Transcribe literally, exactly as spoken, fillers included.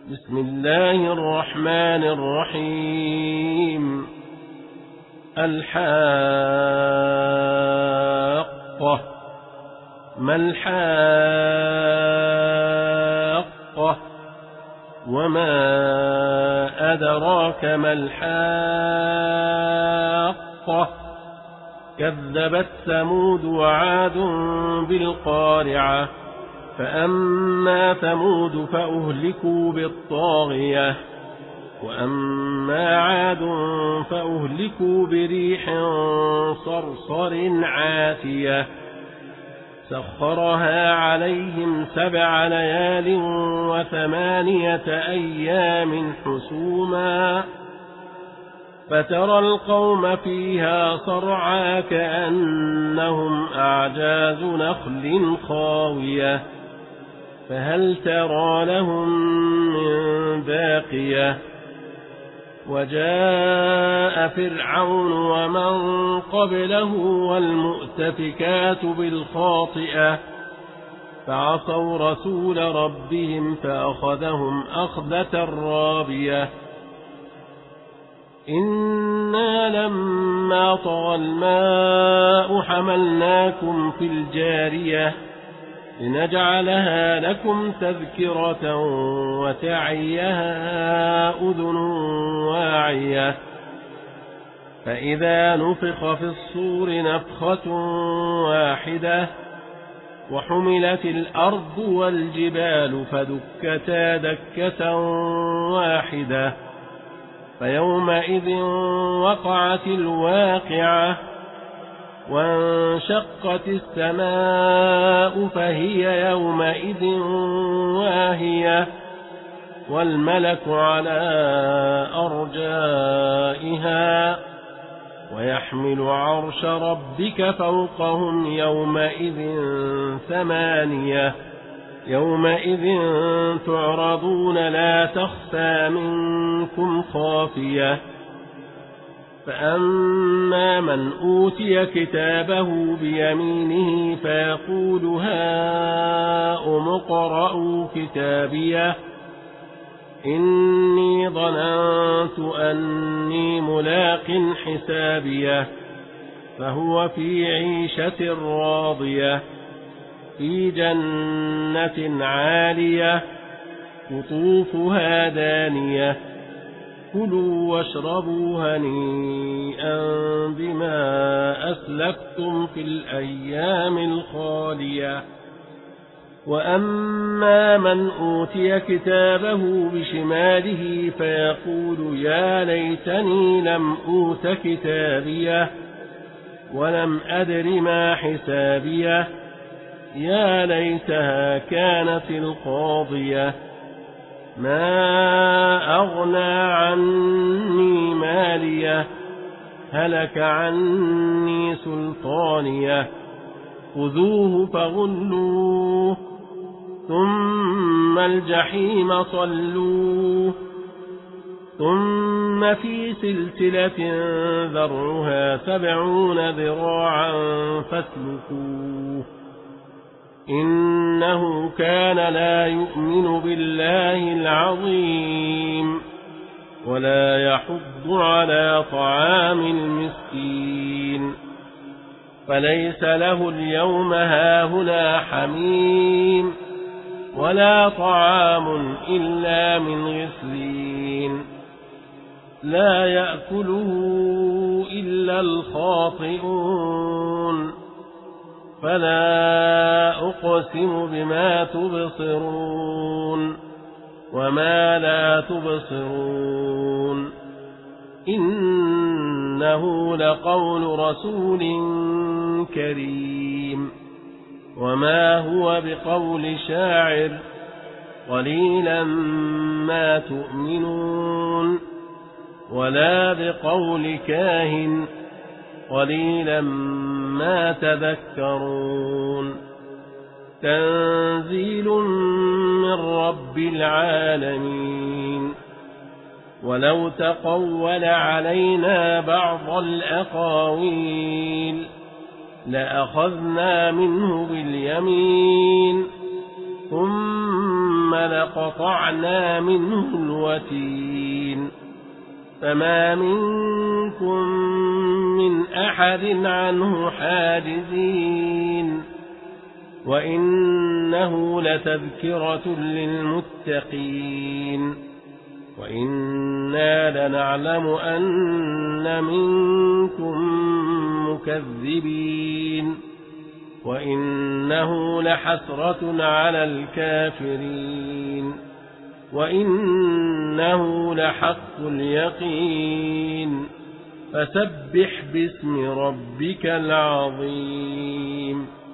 بسم الله الرحمن الرحيم. الحاقة. ما الحاقة؟ وما أدراك ما الحاقة؟ كذبت ثمود وعاد بالقارعة. فأما ثمود فأهلكوا بالطاغية، وأما عاد فأهلكوا بريح صرصر عاتية سخرها عليهم سبع ليال وثمانية أيام حسوما، فترى القوم فيها صرعى كأنهم أعجاز نخل خاوية، فهل ترى لهم من باقية؟ وجاء فرعون ومن قبله والمؤتفكات بالخاطئة فعصوا رسول ربهم فأخذهم أخذة رابية. إنا لما طغى الماء حملناكم في الجارية لنجعلها لكم تذكرة وتعيها أذن واعية. فإذا نفخ في الصور نفخة واحدة وحملت الأرض والجبال فدكتا دكة واحدة، فيومئذ وقعت الواقعة، وانشقت السماء فهي يومئذ واهية، والملك على أرجائها، ويحمل عرش ربك فوقهم يومئذ ثمانية. يومئذ تعرضون لا تخفى منكم خافية. فأما من أوتي كتابه بيمينه فيقول هاؤم اقرءوا كتابيه إني ظننت أني ملاق حسابيه، فهو في عيشة راضية في جنة عالية قطوفها دانية. كلوا واشربوا هنيئا بما أسلفتم في الأيام الخالية. وأما من أوتي كتابه بشماله فيقول يا ليتني لم أوت كتابيه ولم أدر ما حسابيه، يا ليتها كانت القاضية، ما أغنى عني ماليه، هلك عني سلطانيه، خذوه فغلوه ثم الجحيم صلوه، ثم في سلسلة ذرعها سبعون ذراعا فاسلكوه، إنه كان لا يؤمن بالله العظيم ولا يحض على طعام المسكين، فليس له اليوم هاهنا حميم ولا طعام إلا من غسلين لا يأكله إلا الخاطئون. فلا أقسم بما تبصرون وما لا تبصرون، إنه لقول رسول كريم، وما هو بقول شاعر، قليلا ما تؤمنون، ولا بقول كاهن، قليلا ما تذكرون. تنزيل من رب العالمين. ولو تقول علينا بعض الأقاويل لأخذنا منه باليمين ثم لقطعنا منه الوتين فما منكم من أحد عنه حاجزين وإنه لتذكرة للمتقين وإنا لنعلم أن منكم مكذبين وإنه لحسرة على الكافرين وإنه لحق اليقين فسبح باسم ربك العظيم